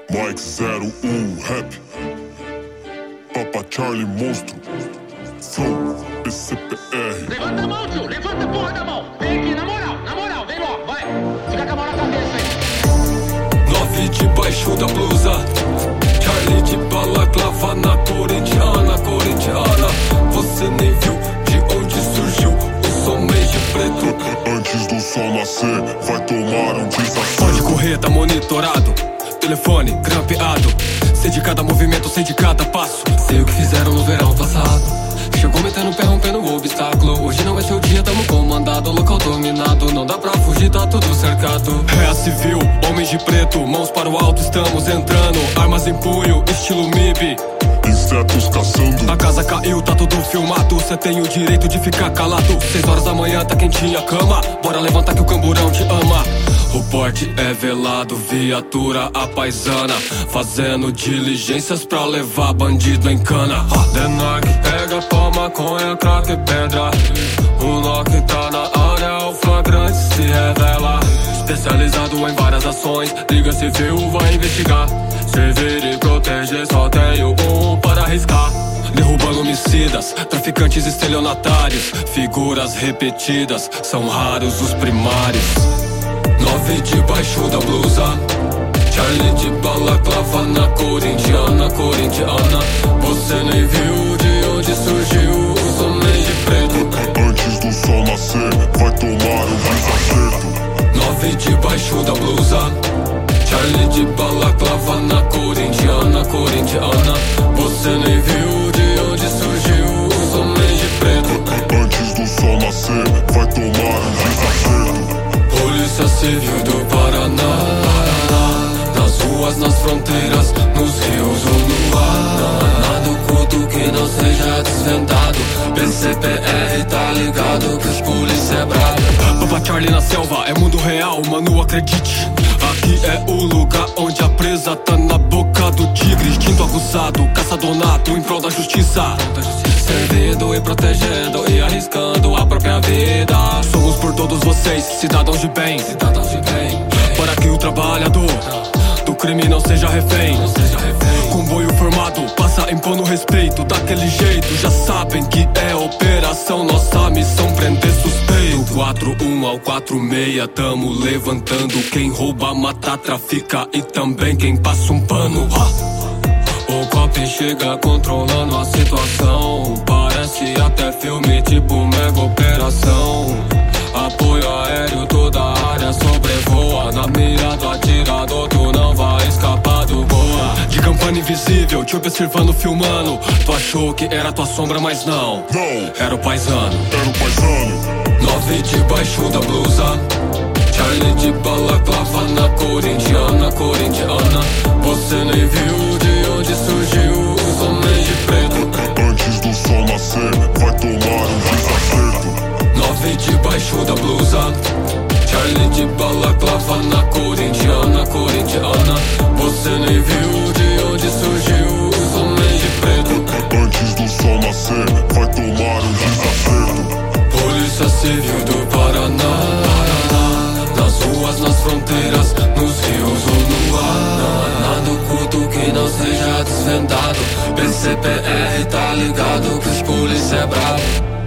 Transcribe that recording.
Mike 01 Rap, Papa Charlie Monstro, Flow, PCPR. Levanta a mão, tio, levanta a porra da mão. Vem aqui, na moral, vem logo, vai. Fica com a mão na cabeça aí. 9 debaixo da blusa, Charlie de balaclava na corintiana. Você nem viu de onde surgiu o som meio de preto. Antes do sol nascer, vai tomar um desacerto. Pode correr, tá monitorado, telefone grampeado. Sei de cada movimento, sei de cada passo. Sei o que fizeram no verão passado. Chegou metendo o pé, rompendo o obstáculo. Hoje não é seu dia, tamo comandado. Local dominado, não dá pra fugir, tá tudo cercado. É a civil, homens de preto, mãos para o alto, estamos entrando. Armas em punho, estilo MIB. Insetos caçando. A casa caiu, tá tudo filmado. Cê tem o direito de ficar calado. 6 horas da manhã, tá quentinha a cama. Bora levantar que o camburão te ama. O porte é velado, viatura a paisana, fazendo diligências pra levar bandido em cana. Denark pega pó, maconha, crack e pedra. O Loki tá na área, o flagrante se revela. Especializado em várias ações, Liga Civil vai investigar. Servir e proteger, só tenho um para arriscar. Derrubando homicidas, traficantes estelionatários. Figuras repetidas, são raros os primários. 9 debaixo da blusa, Charlie de balaclava na corintiana. Você nem viu de onde surgiu os homens de preto. Antes do sol nascer, vai tomar um desacerto. 9 debaixo da blusa, Charlie de balaclava na corintiana. Você nem viu de onde surgiu os homens de preto. Antes do sol nascer, vai tomar um desacerto. Polícia Civil do Paraná, nas ruas, nas fronteiras, nos rios ou no ar. Nada oculto que não seja desvendado. PCPR tá ligado que os polícia é bravo. Papa Charlie na selva, é mundo real, mano, acredite. Aqui é o lugar onde a presa tá na boca do tigre. Instinto acusado, caçador nato em prol da justiça. Servindo e protegendo e arriscando a própria vida. Somos por todos vocês, cidadãos de bem. Para que o trabalhador do crime não seja refém. Comboio formado, passa impondo respeito. Daquele jeito, já sabem que é operação. Nossa missão prender suspeito. Do 41 ao 46, tamo levantando. Quem rouba, mata, trafica e também quem passa um pano. O cop chega controlando a situação. Parece até filme tipo mega operação. Apoio aéreo, toda a área sobrevoa. Na mira do atirador, tu não vai escapar do boa. De campana invisível, te observando, filmando. Tu achou que era tua sombra, mas não. Era o paisano. 9 debaixo da blusa, Charlie de balaclava na corintiana. Você nem viu de onde surgiu os homens de preto. Antes do sol nascer, vai tomar um desacerto. 9 debaixo da blusa, Charlie de balaclava na corintiana. Você nem viu de onde surgiu os homens de preto. Antes do sol nascer, vai tomar um desacerto. Polícia Civil do Paraná, nas ruas, nas fronteiras, nos rios ou no ar. Nada oculto que não seja desvendado. PCPR tá ligado que os polícia é bravo.